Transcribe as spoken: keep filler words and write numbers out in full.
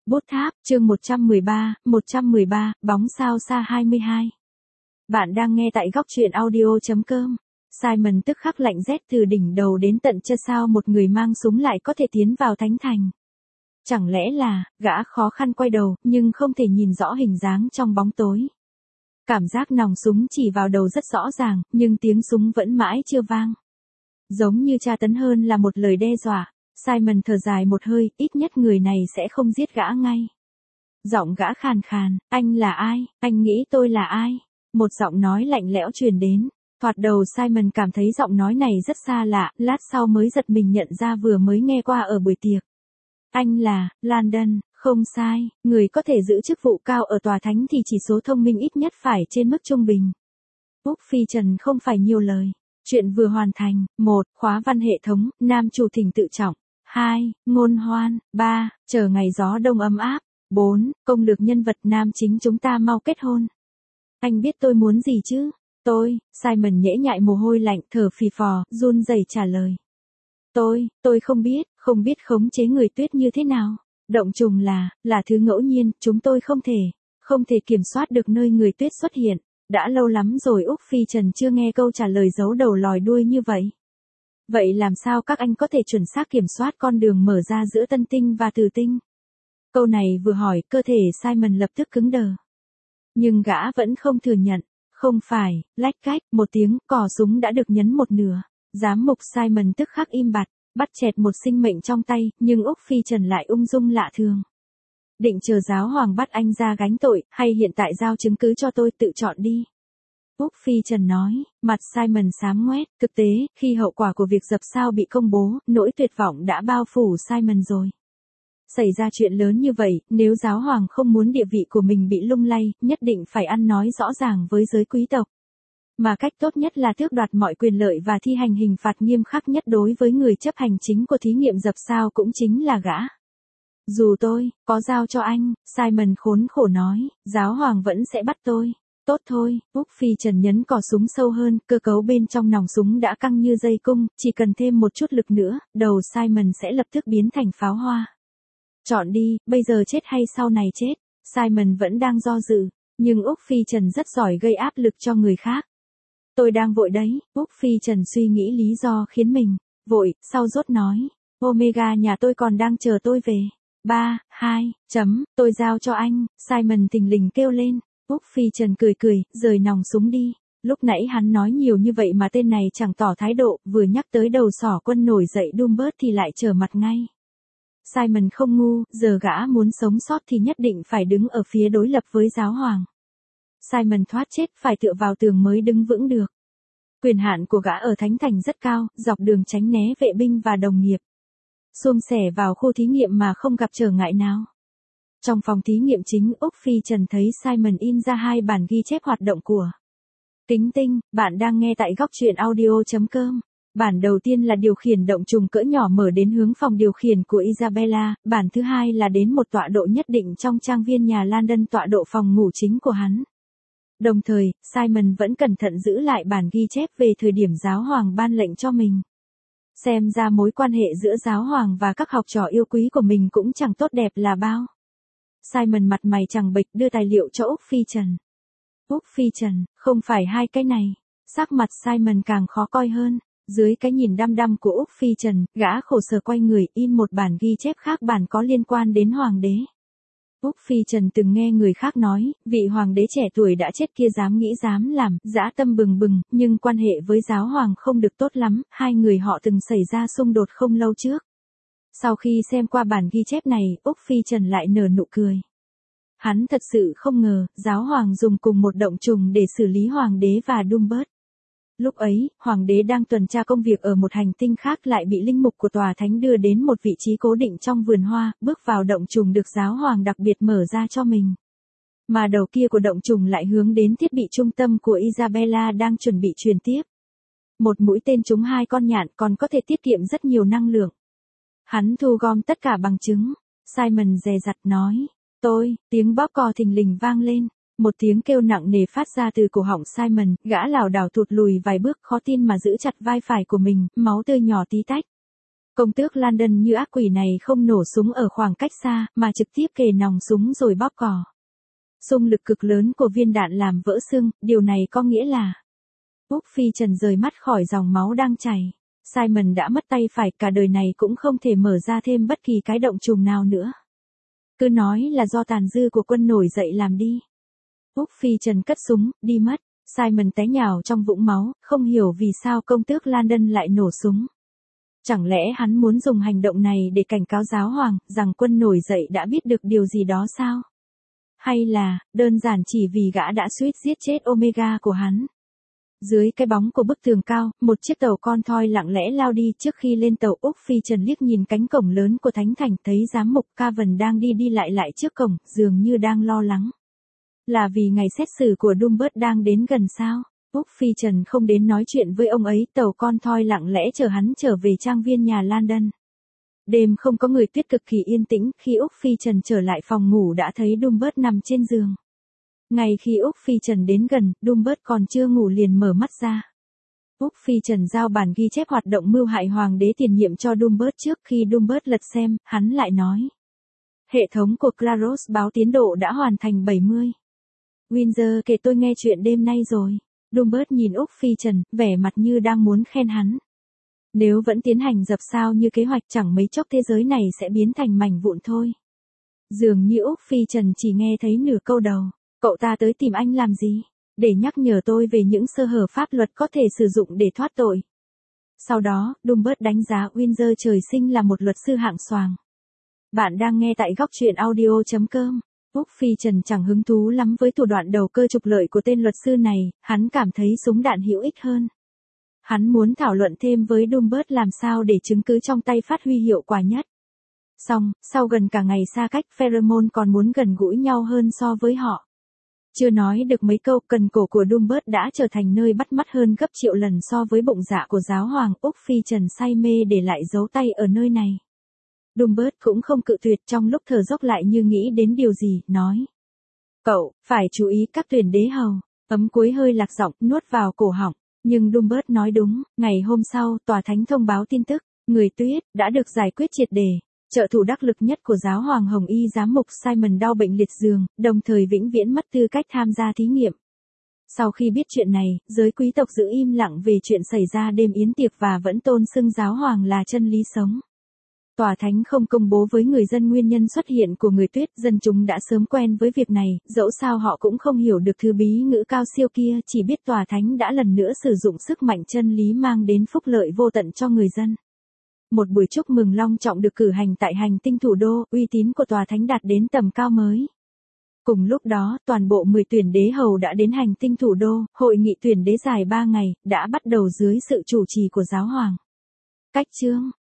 Bút tháp, chương một trăm mười ba, một trăm mười ba, bóng sao xa hai mươi hai. Bạn đang nghe tại góc truyện audio chấm com. Simon tức khắc lạnh rét từ đỉnh đầu đến tận chân, sao một người mang súng lại có thể tiến vào thánh thành. Chẳng lẽ là, gã khó khăn quay đầu, nhưng không thể nhìn rõ hình dáng trong bóng tối. Cảm giác nòng súng chỉ vào đầu rất rõ ràng, nhưng tiếng súng vẫn mãi chưa vang. Giống như tra tấn hơn là một lời đe dọa. Simon thở dài một hơi, ít nhất người này sẽ không giết gã ngay. Giọng gã khàn khàn, anh là ai, anh nghĩ tôi là ai? Một giọng nói lạnh lẽo truyền đến. Thoạt đầu Simon cảm thấy giọng nói này rất xa lạ, lát sau mới giật mình nhận ra vừa mới nghe qua ở buổi tiệc. Anh là, Landon, không sai, người có thể giữ chức vụ cao ở tòa thánh thì chỉ số thông minh ít nhất phải trên mức trung bình. Úc Phi Trần không phải nhiều lời. Chuyện vừa hoàn thành. Một. Khóa văn hệ thống, nam chủ thỉnh tự trọng. Hai. Ngôn hoan. Ba. Chờ ngày gió đông ấm áp. Bốn. Công lược nhân vật nam chính chúng ta mau kết hôn. Anh biết tôi muốn gì chứ? Tôi, Simon nhễ nhại mồ hôi lạnh, thở phì phò, run rẩy trả lời. Tôi, tôi không biết, không biết khống chế người tuyết như thế nào. Động trùng là, là thứ ngẫu nhiên, chúng tôi không thể, không thể kiểm soát được nơi người tuyết xuất hiện. Đã lâu lắm rồi Úc Phi Trần chưa nghe câu trả lời giấu đầu lòi đuôi như vậy. Vậy làm sao các anh có thể chuẩn xác kiểm soát con đường mở ra giữa tân tinh và tử tinh? Câu này vừa hỏi, cơ thể Simon lập tức cứng đờ. Nhưng gã vẫn không thừa nhận. Không phải, lách cách, một tiếng, cò súng đã được nhấn một nửa. Giám mục Simon tức khắc im bặt, bắt chẹt một sinh mệnh trong tay, nhưng Úc Phi Trần lại ung dung lạ thường. Định chờ giáo hoàng bắt anh ra gánh tội, hay hiện tại giao chứng cứ cho tôi tự chọn đi. Úc Phi Trần nói, mặt Simon xám ngoét, thực tế, khi hậu quả của việc dập sao bị công bố, nỗi tuyệt vọng đã bao phủ Simon rồi. Xảy ra chuyện lớn như vậy, nếu giáo hoàng không muốn địa vị của mình bị lung lay, nhất định phải ăn nói rõ ràng với giới quý tộc. Mà cách tốt nhất là tước đoạt mọi quyền lợi và thi hành hình phạt nghiêm khắc nhất đối với người chấp hành chính của thí nghiệm dập sao cũng chính là gã. Dù tôi, có giao cho anh, Simon khốn khổ nói, giáo hoàng vẫn sẽ bắt tôi. Tốt thôi, Úc Phi Trần nhấn cò súng sâu hơn, cơ cấu bên trong nòng súng đã căng như dây cung, chỉ cần thêm một chút lực nữa, đầu Simon sẽ lập tức biến thành pháo hoa. Chọn đi, bây giờ chết hay sau này chết, Simon vẫn đang do dự, nhưng Úc Phi Trần rất giỏi gây áp lực cho người khác. Tôi đang vội đấy, Úc Phi Trần suy nghĩ lý do khiến mình vội, sau rốt nói, Omega nhà tôi còn đang chờ tôi về. Ba, hai, chấm, tôi giao cho anh, Simon thình lình kêu lên. Úc Phi Trần cười cười, rời nòng súng đi. Lúc nãy hắn nói nhiều như vậy mà tên này chẳng tỏ thái độ, vừa nhắc tới đầu sỏ quân nổi dậy Doomberg thì lại trở mặt ngay. Simon không ngu, giờ gã muốn sống sót thì nhất định phải đứng ở phía đối lập với giáo hoàng. Simon thoát chết phải tựa vào tường mới đứng vững được. Quyền hạn của gã ở Thánh Thành rất cao, dọc đường tránh né vệ binh và đồng nghiệp. Xuông xẻ vào khu thí nghiệm mà không gặp trở ngại nào. Trong phòng thí nghiệm chính, Úc Phi Trần thấy Simon in ra hai bản ghi chép hoạt động của Kính Tinh. Bạn đang nghe tại góc truyện audio chấm com. Bản đầu tiên là điều khiển động trùng cỡ nhỏ mở đến hướng phòng điều khiển của Isabella, bản thứ hai là đến một tọa độ nhất định trong trang viên nhà Landon, tọa độ phòng ngủ chính của hắn. Đồng thời, Simon vẫn cẩn thận giữ lại bản ghi chép về thời điểm giáo hoàng ban lệnh cho mình. Xem ra mối quan hệ giữa giáo hoàng và các học trò yêu quý của mình cũng chẳng tốt đẹp là bao. Simon mặt mày chằng bệch đưa tài liệu cho Úc Phi Trần. Úc Phi Trần, không phải hai cái này. Sắc mặt Simon càng khó coi hơn. Dưới cái nhìn đăm đăm của Úc Phi Trần, gã khổ sở quay người in một bản ghi chép khác, bản có liên quan đến hoàng đế. Úc Phi Trần từng nghe người khác nói, vị hoàng đế trẻ tuổi đã chết kia dám nghĩ dám làm, dã tâm bừng bừng, nhưng quan hệ với giáo hoàng không được tốt lắm, hai người họ từng xảy ra xung đột không lâu trước. Sau khi xem qua bản ghi chép này, Úc Phi Trần lại nở nụ cười. Hắn thật sự không ngờ, giáo hoàng dùng cùng một động trùng để xử lý hoàng đế và Doomberg. Lúc ấy, hoàng đế đang tuần tra công việc ở một hành tinh khác lại bị linh mục của tòa thánh đưa đến một vị trí cố định trong vườn hoa, bước vào động trùng được giáo hoàng đặc biệt mở ra cho mình. Mà đầu kia của động trùng lại hướng đến thiết bị trung tâm của Isabella đang chuẩn bị truyền tiếp. Một mũi tên trúng hai con nhạn còn có thể tiết kiệm rất nhiều năng lượng. Hắn thu gom tất cả bằng chứng. Simon dè dặt nói, tôi, tiếng bóp cò thình lình vang lên. Một tiếng kêu nặng nề phát ra từ cổ họng Simon, gã lảo đảo thụt lùi vài bước khó tin mà giữ chặt vai phải của mình, máu tươi nhỏ tí tách. Công tước London như ác quỷ này không nổ súng ở khoảng cách xa, mà trực tiếp kề nòng súng rồi bóp cò. Xung lực cực lớn của viên đạn làm vỡ xương, điều này có nghĩa là Úc Phi Trần rời mắt khỏi dòng máu đang chảy. Simon đã mất tay phải, cả đời này cũng không thể mở ra thêm bất kỳ cái động trùng nào nữa. Cứ nói là do tàn dư của quân nổi dậy làm đi. Úc Phi Trần cất súng, đi mất. Simon té nhào trong vũng máu, không hiểu vì sao công tước London lại nổ súng. Chẳng lẽ hắn muốn dùng hành động này để cảnh cáo giáo hoàng, rằng quân nổi dậy đã biết được điều gì đó sao? Hay là, đơn giản chỉ vì gã đã suýt giết chết Omega của hắn? Dưới cái bóng của bức tường cao, một chiếc tàu con thoi lặng lẽ lao đi. Trước khi lên tàu, Úc Phi Trần liếc nhìn cánh cổng lớn của Thánh Thành, thấy giám mục Cavan đang đi đi lại lại trước cổng, dường như đang lo lắng. Là vì ngày xét xử của Dumbert đang đến gần sao? Úc Phi Trần không đến nói chuyện với ông ấy, tàu con thoi lặng lẽ chờ hắn trở về trang viên nhà London. Đêm không có người, tuyết cực kỳ yên tĩnh. Khi Úc Phi Trần trở lại phòng ngủ đã thấy Dumbert nằm trên giường. Ngay khi Úc Phi Trần đến gần, Dumbert còn chưa ngủ liền mở mắt ra. Úc Phi Trần giao bản ghi chép hoạt động mưu hại hoàng đế tiền nhiệm cho Dumbert. Trước khi Dumbert lật xem, hắn lại nói. Hệ thống của Claros báo tiến độ đã hoàn thành bảy mươi. Windsor kể tôi nghe chuyện đêm nay rồi. Dumbert nhìn Úc Phi Trần, vẻ mặt như đang muốn khen hắn. Nếu vẫn tiến hành dập sao như kế hoạch, chẳng mấy chốc thế giới này sẽ biến thành mảnh vụn thôi. Dường như Úc Phi Trần chỉ nghe thấy nửa câu đầu. Cậu ta tới tìm anh làm gì? Để nhắc nhở tôi về những sơ hở pháp luật có thể sử dụng để thoát tội. Sau đó, Dumbert đánh giá Windsor trời sinh là một luật sư hạng xoàng. Bạn đang nghe tại góc truyện audio chấm com. Úc Phi Trần chẳng hứng thú lắm với thủ đoạn đầu cơ trục lợi của tên luật sư này, hắn cảm thấy súng đạn hữu ích hơn. Hắn muốn thảo luận thêm với Dumbert làm sao để chứng cứ trong tay phát huy hiệu quả nhất. Xong, sau gần cả ngày xa cách, Pheromone còn muốn gần gũi nhau hơn so với họ. Chưa nói được mấy câu, cần cổ của Dumbert đã trở thành nơi bắt mắt hơn gấp triệu lần so với bụng dạ của giáo hoàng. Úc Phi Trần say mê để lại dấu tay ở nơi này. Dumbert cũng không cự tuyệt, trong lúc thở dốc lại như nghĩ đến điều gì, nói. Cậu, phải chú ý các tuyển đế hầu. Ấm cuối hơi lạc giọng, nuốt vào cổ họng. Nhưng Dumbert nói đúng, ngày hôm sau, tòa thánh thông báo tin tức, người tuyết, đã được giải quyết triệt để. Trợ thủ đắc lực nhất của giáo hoàng Hồng Y giám mục Simon đau bệnh liệt giường, đồng thời vĩnh viễn mất tư cách tham gia thí nghiệm. Sau khi biết chuyện này, giới quý tộc giữ im lặng về chuyện xảy ra đêm yến tiệc và vẫn tôn xưng giáo hoàng là chân lý sống. Tòa thánh không công bố với người dân nguyên nhân xuất hiện của người tuyết, dân chúng đã sớm quen với việc này, dẫu sao họ cũng không hiểu được thứ bí ngữ cao siêu kia, chỉ biết tòa thánh đã lần nữa sử dụng sức mạnh chân lý mang đến phúc lợi vô tận cho người dân. Một buổi chúc mừng long trọng được cử hành tại hành tinh thủ đô, uy tín của tòa thánh đạt đến tầm cao mới. Cùng lúc đó, toàn bộ mười tuyển đế hầu đã đến hành tinh thủ đô, hội nghị tuyển đế dài ba ngày, đã bắt đầu dưới sự chủ trì của giáo hoàng. Cách chương